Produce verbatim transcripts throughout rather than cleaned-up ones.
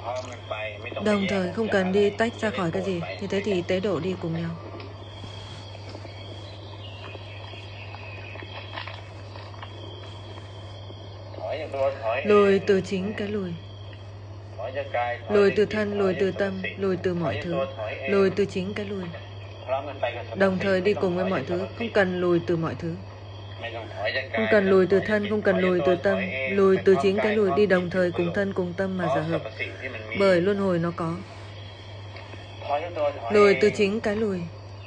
Đồng thời không cần đi tách ra khỏi cái gì. Như thế thì tế độ đi cùng nhau. Lùi từ chính cái lùi. Lùi từ thân, lùi từ tâm, lùi từ mọi thứ. Lùi từ chính cái lùi. Đồng thời đi cùng với mọi thứ. Không cần lùi từ mọi thứ. Không cần lùi từ thân, không cần lùi từ tâm. Lùi từ chính cái lùi, đi đồng thời cùng thân cùng tâm mà giả hợp. Bởi luân hồi nó có. Lùi từ chính cái lùi.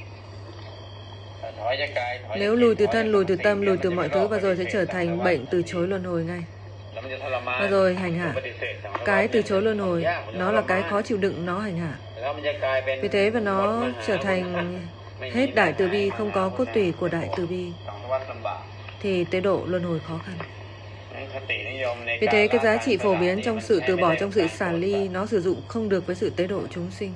Nếu lùi từ thân, lùi từ tâm, lùi từ mọi thứ, và rồi sẽ trở thành bệnh từ chối luân hồi ngay. Và rồi hành hạ. Cái từ chối luân hồi, nó là cái khó chịu đựng, nó hành hạ. Vì thế và nó trở thành hết đại từ bi, không có cốt tủy của đại từ bi, thì tế độ luân hồi khó khăn. Vì thế cái giá trị phổ biến trong sự từ bỏ, trong sự xả ly, nó sử dụng không được với sự tế độ chúng sinh.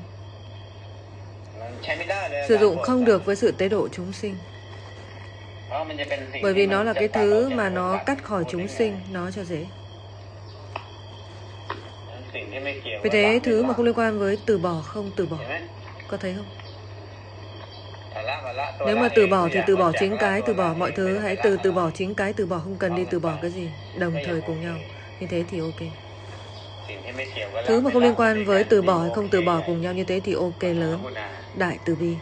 Sử dụng không được với sự tế độ chúng sinh. Bởi vì nó là cái thứ mà nó cắt khỏi chúng sinh, nó cho dễ. Vì thế thứ mà không liên quan với từ bỏ, không từ bỏ. Có thấy không? Nếu mà từ bỏ thì từ bỏ chính cái, từ bỏ mọi thứ. Hãy từ từ bỏ chính cái, từ bỏ, không cần đi từ bỏ cái gì. Đồng thời cùng nhau. Như thế thì ok. Thứ mà không liên quan với từ bỏ hay không từ bỏ cùng nhau, như thế thì ok lớn. Đại từ bi.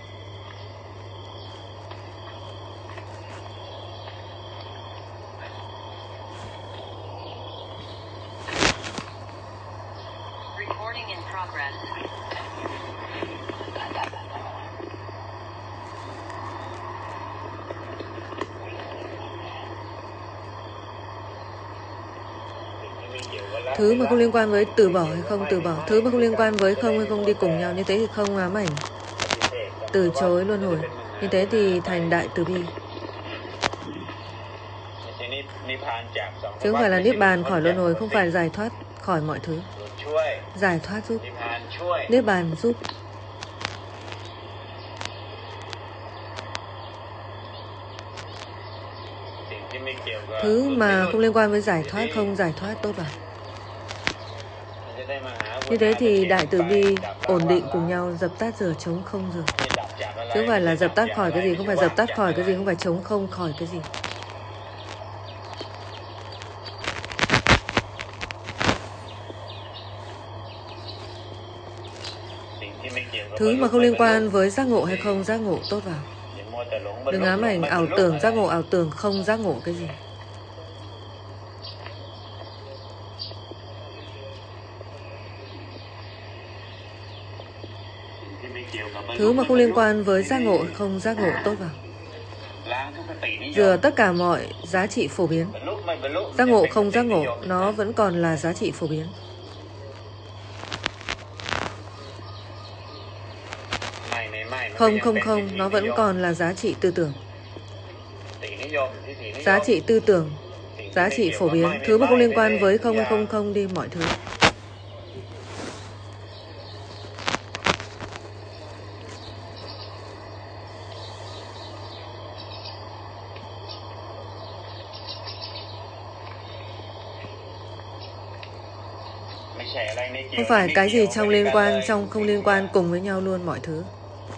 Thứ mà không liên quan với từ bỏ hay không từ bỏ, thứ mà không liên quan với không hay không đi cùng nhau, như thế thì không ám ảnh, từ chối luân hồi, như thế thì thành đại từ bi. Chứ không phải là niết bàn khỏi luân hồi, không phải giải thoát khỏi mọi thứ. Giải thoát giúp, niết bàn giúp. Thứ mà không liên quan với giải thoát, không giải thoát tốt vào. Như thế thì đại từ bi ổn định cùng nhau, dập tắt rửa chống không rửa. Chứ không phải là dập tắt khỏi cái gì, không phải dập tắt khỏi cái gì, không phải chống không khỏi cái gì. Thứ mà không liên quan với giác ngộ hay không giác ngộ tốt vào. Đừng ám ảnh ảo tưởng, giác ngộ, ảo tưởng, không giác ngộ cái gì. Thứ mà không liên quan với giác ngộ hay không giác ngộ tốt vào. Dừa tất cả mọi giá trị phổ biến. Giác ngộ không giác ngộ, nó vẫn còn là giá trị phổ biến. Không không không, nó vẫn còn là giá trị tư tưởng. Giá trị tư tưởng, giá trị phổ biến. Thứ mà không liên quan với không hay không không đi mọi thứ. Không phải cái gì trong liên quan, trong không liên quan cùng với nhau luôn mọi thứ.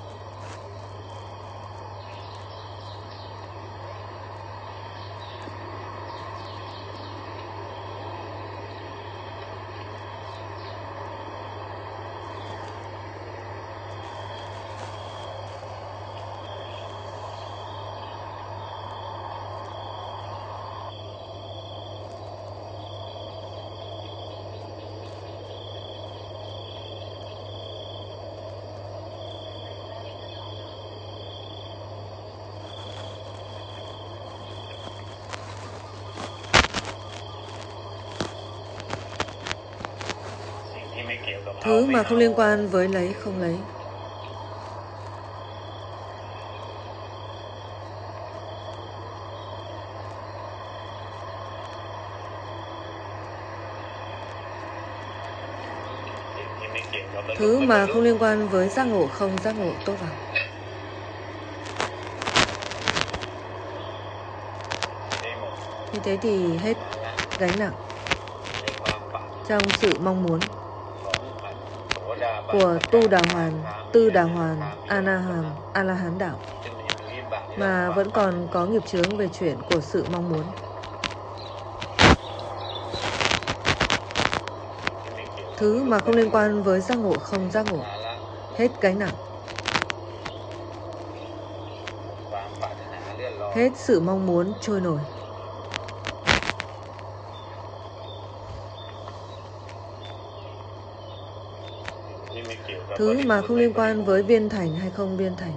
Thứ mà không liên quan với lấy, không lấy. Thứ mà không liên quan với giác ngộ, không giác ngộ tốt vào. Như thế thì hết gánh nặng trong sự mong muốn của tu đà hoàn, tư đà hoàn, A-na-hàm, A-la-hán đạo, mà vẫn còn có nghiệp chướng về chuyện của sự mong muốn. Thứ mà không liên quan với giác ngộ không giác ngộ, hết gánh nặng, hết sự mong muốn trôi nổi. Thứ mà không liên quan với viên thành hay không viên thành,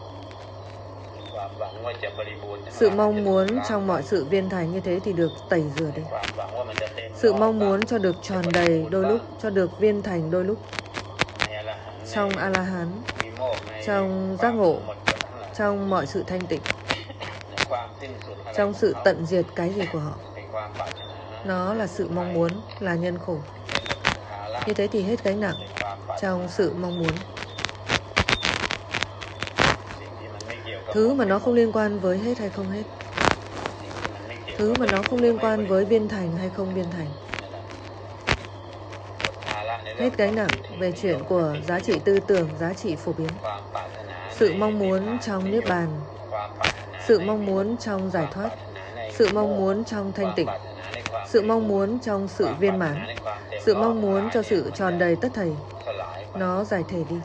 sự mong muốn trong mọi sự viên thành như thế thì được tẩy rửa đi. Sự mong muốn cho được tròn đầy đôi lúc, cho được viên thành đôi lúc, trong A-la-hán, trong giác ngộ, trong mọi sự thanh tịnh, trong sự tận diệt cái gì của họ. Nó là sự mong muốn, là nhân khổ. Như thế thì hết gánh nặng trong sự mong muốn. Thứ mà nó không liên quan với hết hay không hết, thứ mà nó không liên quan với viên thành hay không viên thành, hết gánh nặng về chuyện của giá trị tư tưởng, giá trị phổ biến, sự mong muốn trong niết bàn, sự mong muốn trong giải thoát, sự mong muốn trong thanh tịnh, sự mong muốn trong sự viên mãn, sự mong muốn cho sự tròn đầy tất thảy. Nó giải thể đi.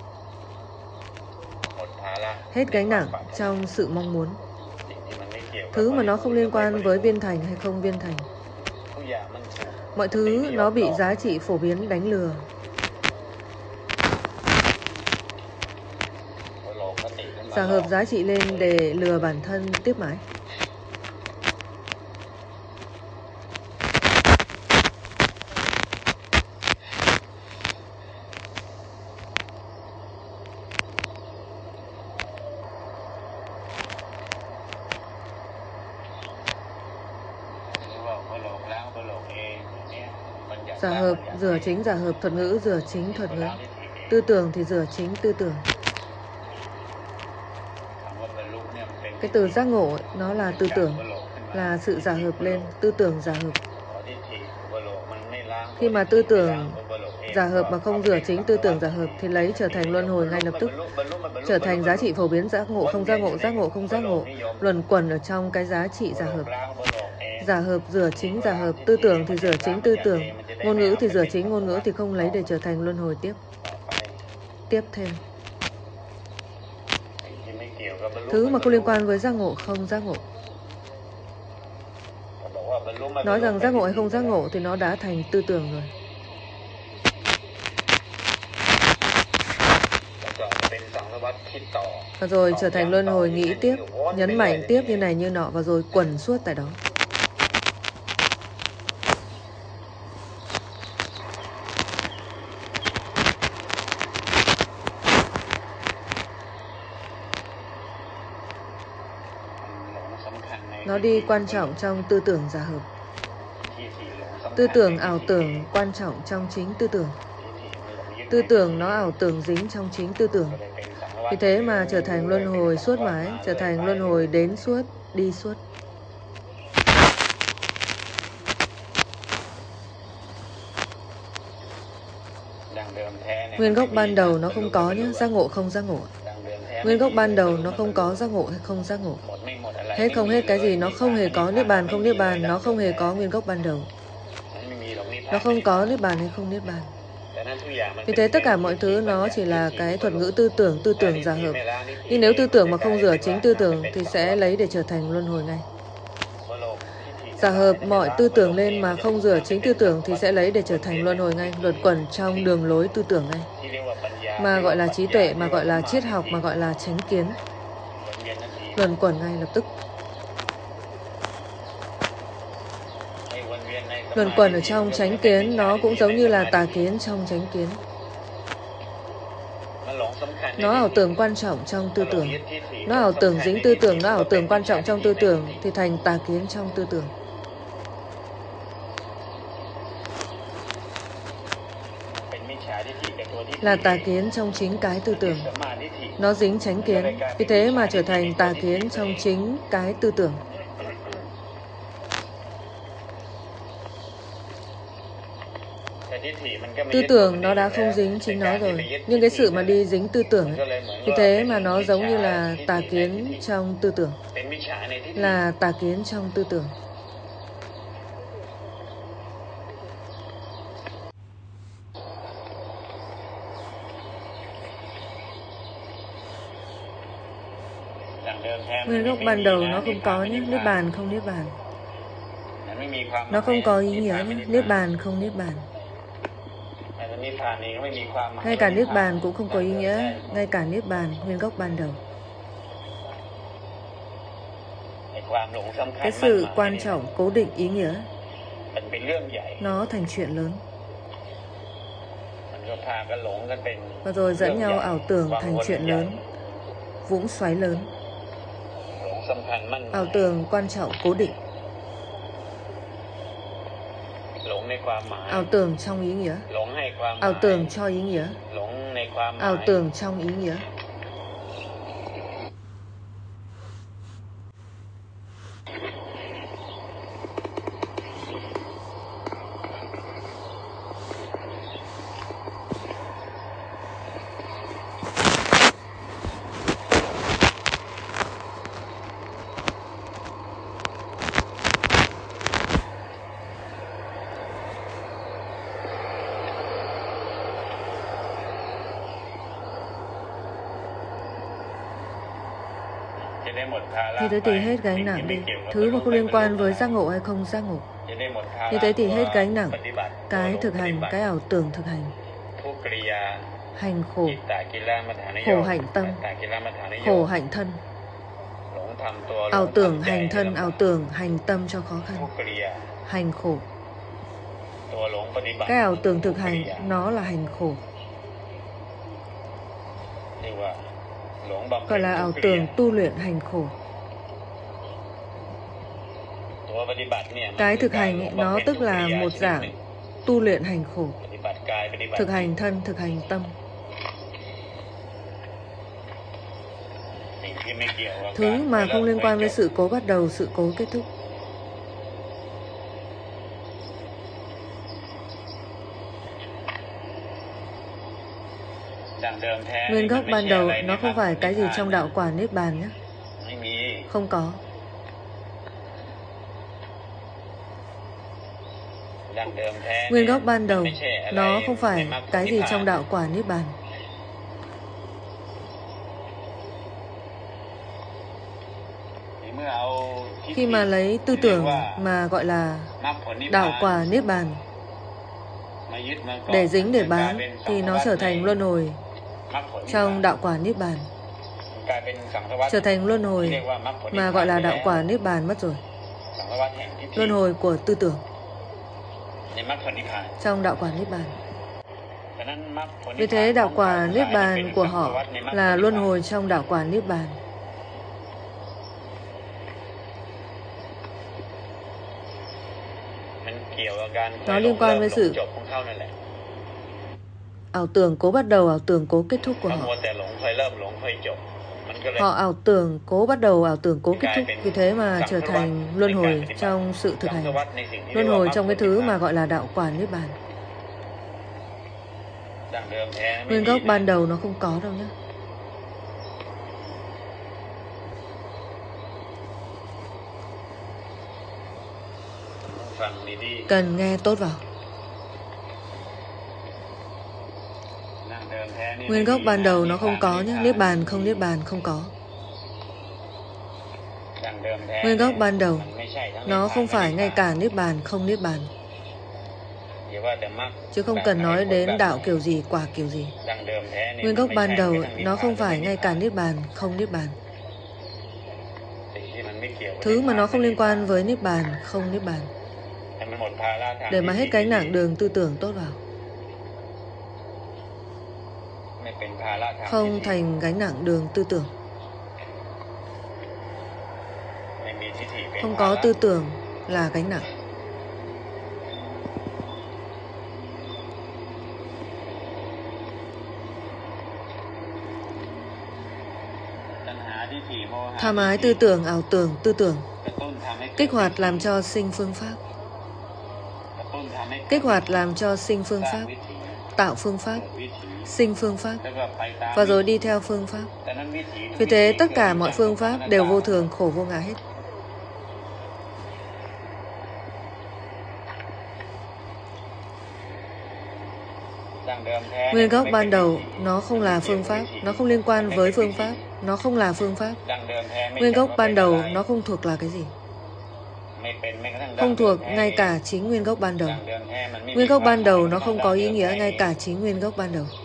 Hết gánh nặng trong sự mong muốn. Thứ mà nó không liên quan với viên thành hay không viên thành, mọi thứ nó bị giá trị phổ biến đánh lừa. Giả hợp giá trị lên để lừa bản thân tiếp mãi. Giả hợp rửa chính giả hợp, thuật ngữ rửa chính thuật ngữ, tư tưởng thì rửa chính tư tưởng. Cái từ giác ngộ ấy, nó là tư tưởng, là sự giả hợp lên, tư tưởng giả hợp. Khi mà tư tưởng giả hợp mà không rửa chính tư tưởng giả hợp thì lấy trở thành luân hồi ngay lập tức, trở thành giá trị phổ biến giác ngộ không giác ngộ, giác ngộ không giác ngộ, luẩn quẩn ở trong cái giá trị giả hợp. Giả hợp rửa chính giả hợp, tư tưởng thì rửa chính tư tưởng, ngôn ngữ thì rửa chính ngôn ngữ, thì không lấy để trở thành luân hồi tiếp. Tiếp thêm. Thứ mà không liên quan với giác ngộ không giác ngộ. Nói rằng giác ngộ hay không giác ngộ thì nó đã thành tư tưởng rồi. Và rồi trở thành luân hồi nghĩ tiếp, nhấn mạnh tiếp như này như nọ, và rồi quẩn suốt tại đó. Nó đi quan trọng trong tư tưởng giả hợp. Tư tưởng ảo tưởng quan trọng trong chính tư tưởng. Tư tưởng nó ảo tưởng dính trong chính tư tưởng. Vì thế mà trở thành luân hồi suốt mãi, trở thành luân hồi đến suốt, đi suốt. Nguyên gốc ban đầu nó không có nhé, giác ngộ không giác ngộ. Nguyên gốc ban đầu nó không có giác ngộ hay không giác ngộ. Hết không hết cái gì, nó không hề có niết bàn không niết bàn, nó không hề có nguyên gốc ban đầu. Nó không có niết bàn hay không niết bàn. Vì thế tất cả mọi thứ nó chỉ là cái thuật ngữ tư tưởng, tư tưởng giả hợp. Nhưng nếu tư tưởng mà không rửa chính tư tưởng thì sẽ lấy để trở thành luân hồi ngay. Giả hợp mọi tư tưởng lên mà không rửa chính tư tưởng thì sẽ lấy để trở thành luân hồi ngay, luẩn quẩn trong đường lối tư tưởng ngay. Mà gọi là trí tuệ, mà gọi là triết học, mà gọi là chánh kiến. Luẩn quẩn ngay lập tức. Luẩn quẩn ở trong chánh kiến nó cũng giống như là tà kiến trong chánh kiến. Nó ảo tưởng quan trọng trong tư tưởng. Nó ảo tưởng dính tư tưởng, nó ảo tưởng quan trọng trong tư tưởng thì thành tà kiến trong tư tưởng. Là tà kiến trong chính cái tư tưởng. Nó dính chánh kiến, vì thế mà trở thành tà kiến trong chính cái tư tưởng. Tư tưởng nó đã không dính chính nó rồi, nhưng cái sự mà đi dính tư tưởng ấy, vì thế mà nó giống như là tà kiến trong tư tưởng, là tà kiến trong tư tưởng. Nguyên gốc ban đầu nó không có nhé, niết bàn không niết bàn. Nó không có ý nghĩa nhé, niết bàn không niết bàn. Ngay cả niết bàn cũng không có ý nghĩa, ngay cả niết bàn nguyên gốc ban đầu. Cái sự quan trọng, cố định ý nghĩa, nó thành chuyện lớn. Và rồi dẫn nhau ảo tưởng thành chuyện lớn, vũng xoáy lớn. Ảo tưởng quan trọng, cố định. Ảo tưởng trong ý nghĩa, ảo tưởng cho ý nghĩa, ảo tưởng trong ý nghĩa. Như thế thì hết gánh nặng đi. Thứ mà không liên quan với giác ngộ hay không giác ngộ. Như thế thì hết gánh nặng. Cái thực hành, cái ảo tưởng thực hành. Hành khổ, khổ hạnh tâm, khổ hạnh thân. Ảo tưởng hành thân, ảo tưởng hành tâm cho khó khăn. Hành khổ. Cái ảo tưởng thực hành, nó là hành khổ. Gọi là ảo tưởng tu luyện hành khổ. Cái thực hành ấy, nó tức là một dạng tu luyện hành khổ. Thực hành thân, thực hành tâm. Thứ mà không liên quan với sự cố bắt đầu, sự cố kết thúc. Nguyên gốc ban đầu nó không phải cái gì trong đạo quả niết bàn nhé. Không có. Nguyên gốc ban đầu nó không phải cái gì trong đạo quả niết bàn. Khi mà lấy tư tưởng mà gọi là đạo quả niết bàn để dính để bám thì nó trở thành luân hồi trong đạo quả niết bàn, trở thành luân hồi mà gọi là đạo quả niết bàn mất rồi. Luân hồi của tư tưởng trong đạo quả niết bàn. Vì thế đạo quả niết bàn của họ là luân hồi trong đạo quả niết bàn. Nó liên quan với sự ảo tưởng cố bắt đầu, ảo tưởng cố kết thúc của họ. Họ ảo tưởng cố bắt đầu, ảo tưởng cố kết thúc. Vì thế mà trở thành luân hồi trong sự thực hành. Luân hồi trong cái thứ mà gọi là đạo quả niết bàn. Nguyên gốc ban đầu nó không có đâu nhé. Cần nghe tốt vào. Nguyên gốc ban đầu nó không có nhé. Niết bàn không niết bàn không có. Nguyên gốc ban đầu nó không phải ngay cả niết bàn không niết bàn. Chứ không cần nói đến đạo kiểu gì, quả kiểu gì. Nguyên gốc ban đầu nó không phải ngay cả niết bàn không niết bàn. Thứ mà nó không liên quan với niết bàn không niết bàn. Để mà hết gánh nặng đường tư tưởng tốt vào. Không thành gánh nặng đường tư tưởng. Không có tư tưởng là gánh nặng. Tham ái tư tưởng, ảo tưởng, tư tưởng kích hoạt làm cho sinh phương pháp. Kích hoạt làm cho sinh phương pháp, tạo phương pháp, sinh phương pháp, và rồi đi theo phương pháp. Vì thế tất cả mọi phương pháp đều vô thường, khổ vô ngã hết. Nguyên gốc ban đầu nó không là phương pháp, nó không liên quan với phương pháp, nó không là phương pháp. Nguyên gốc ban đầu nó không thuộc là cái gì? Không thuộc ngay cả chính nguyên gốc ban đầu. Nguyên gốc ban đầu nó không có ý nghĩa ngay cả chính nguyên gốc ban đầu.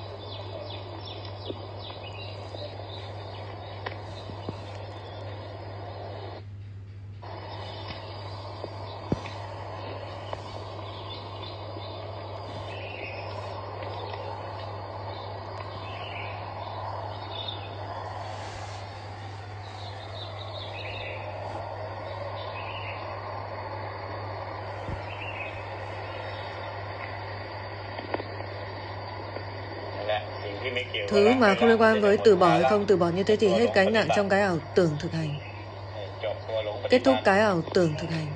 Thứ mà không liên quan với từ bỏ hay không từ bỏ như thế thì hết gánh nặng trong cái ảo tưởng thực hành. Kết thúc cái ảo tưởng thực hành.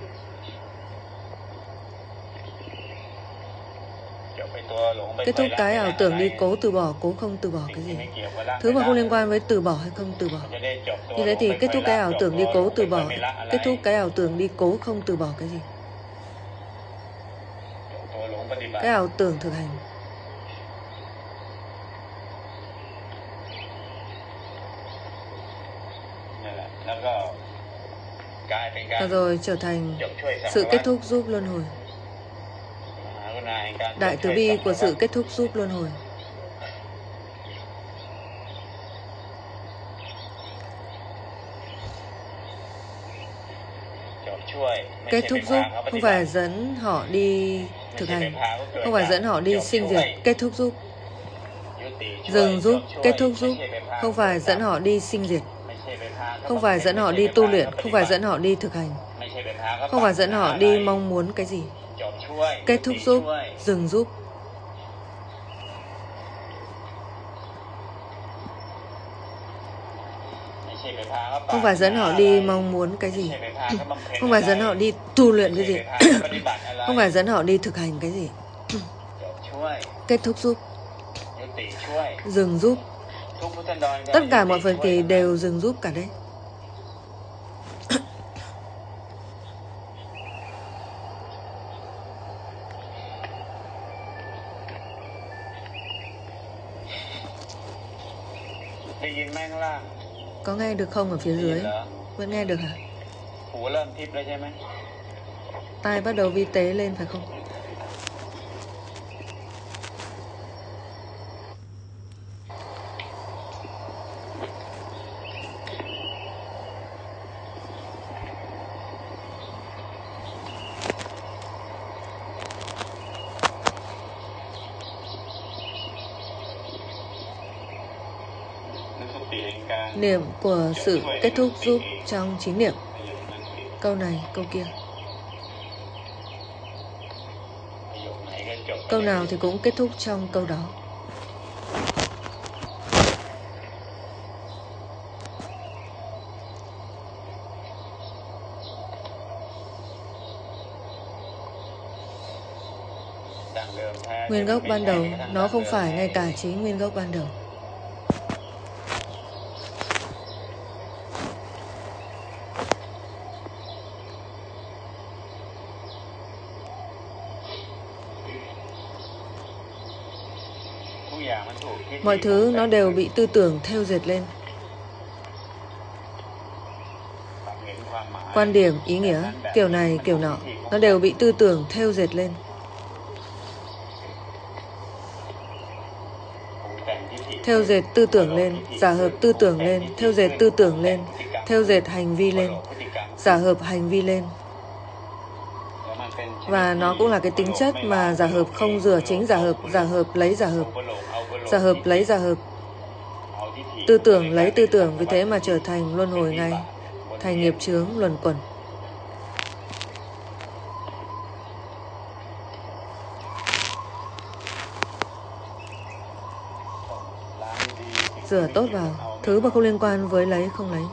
Kết thúc cái ảo tưởng đi cố từ bỏ, cố không từ bỏ cái gì. Thứ mà không liên quan với từ bỏ hay không từ bỏ. Như thế thì kết thúc cái ảo tưởng đi cố từ bỏ. Kết thúc cái ảo tưởng đi cố không từ bỏ cái gì. Cái ảo tưởng thực hành. Và rồi trở thành sự kết thúc giúp luân hồi. Đại từ bi của sự kết thúc giúp luân hồi. Kết thúc giúp không phải dẫn họ đi thực hành, không phải dẫn họ đi sinh diệt. Kết thúc giúp. Dừng giúp, kết thúc giúp không phải dẫn họ đi sinh diệt, không phải dẫn họ đi tu luyện, không phải dẫn họ đi thực hành, không phải dẫn họ đi mong muốn cái gì. Kết thúc giúp, dừng giúp. Không phải dẫn họ đi mong muốn cái gì. Không phải dẫn họ đi tu luyện cái gì. Không phải dẫn họ đi thực hành cái gì. Kết thúc giúp, dừng giúp. Tất cả mọi phần kỳ đều dừng giúp cả đấy. Có nghe được không ở phía dưới? Vẫn nghe được hả? Tai bắt đầu vi tế lên phải không? Niệm của sự kết thúc giúp trong chính niệm. Câu này, câu kia. Câu nào thì cũng kết thúc trong câu đó. Nguyên gốc ban đầu, nó không phải ngay cả chính nguyên gốc ban đầu. Mọi thứ nó đều bị tư tưởng thêu dệt lên. Quan điểm, ý nghĩa, kiểu này, kiểu nọ, nó đều bị tư tưởng thêu dệt lên. Thêu dệt tư tưởng lên, giả hợp tư tưởng lên, thêu dệt tư tưởng lên, thêu dệt hành vi lên, giả hợp hành vi lên. Và nó cũng là cái tính chất mà giả hợp không rửa chính giả hợp, giả hợp lấy giả hợp, giả hợp lấy giả hợp, tư tưởng lấy tư tưởng, vì thế mà trở thành luân hồi ngay, thành nghiệp chướng luẩn quẩn. Rửa tốt vào, thứ mà không liên quan với lấy không lấy.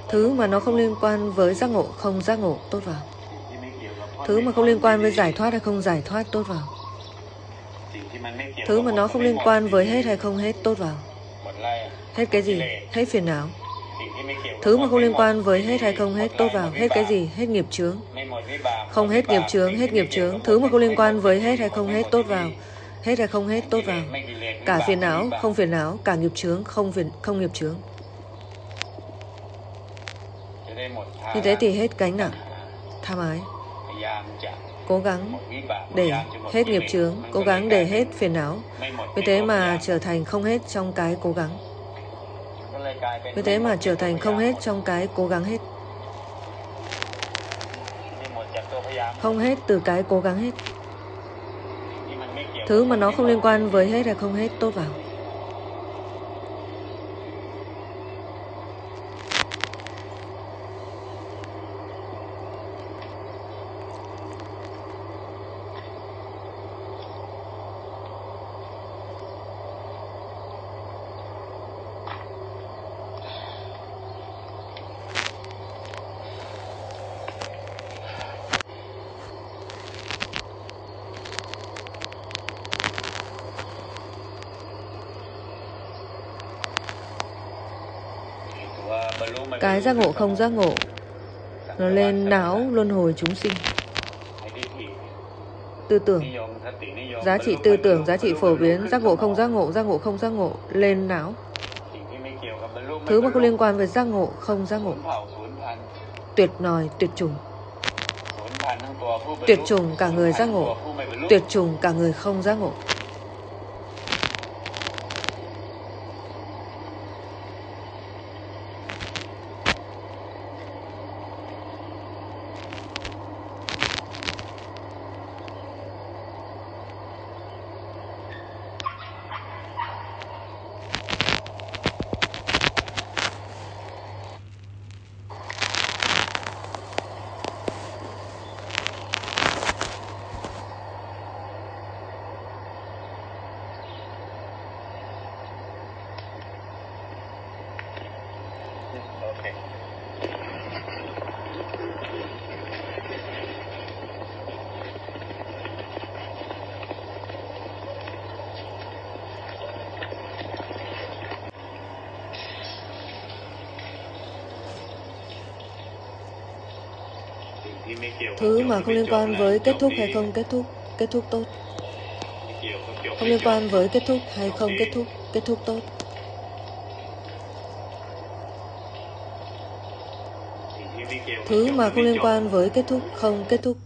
Thứ mà nó không liên quan với giác ngộ, không giác ngộ, tốt vào. Thứ mà không liên quan với giải thoát hay không giải thoát, tốt vào. Thứ mà nó không liên quan với hết hay không hết, tốt vào. Hết cái gì? Hết phiền não. Thứ mà không liên quan với hết hay không hết, tốt vào. Hết cái gì? Hết nghiệp chướng. Không hết nghiệp chướng, hết nghiệp chướng. Thứ mà không liên quan với hết hay không hết, tốt vào. Hết hay không hết, tốt vào. Cả phiền não, không phiền não. Cả nghiệp chướng, không phiền, không nghiệp chướng. Như thế thì hết gánh nặng tham ái. Cố gắng để hết nghiệp chướng, cố gắng để hết phiền não. Vì thế mà trở thành không hết trong cái cố gắng. Vì thế mà trở thành không hết trong cái cố gắng hết. Không hết từ cái cố gắng hết. Thứ mà nó không liên quan với hết hay không hết, tốt vào. Cái giác ngộ không giác ngộ, nó lên não luân hồi chúng sinh. Tư tưởng, giá trị tư tưởng, giá trị phổ biến, giác ngộ không giác ngộ, giác ngộ không giác ngộ, lên não. Thứ mà không liên quan với giác ngộ, không giác ngộ. Tuyệt nòi, tuyệt chủng. Tuyệt chủng cả người giác ngộ, tuyệt chủng cả người không giác ngộ. Thứ mà không liên quan với kết thúc hay không kết thúc, kết thúc tốt. Không liên quan với kết thúc hay không kết thúc, kết thúc tốt. Thứ mà không liên quan với kết thúc, không kết thúc,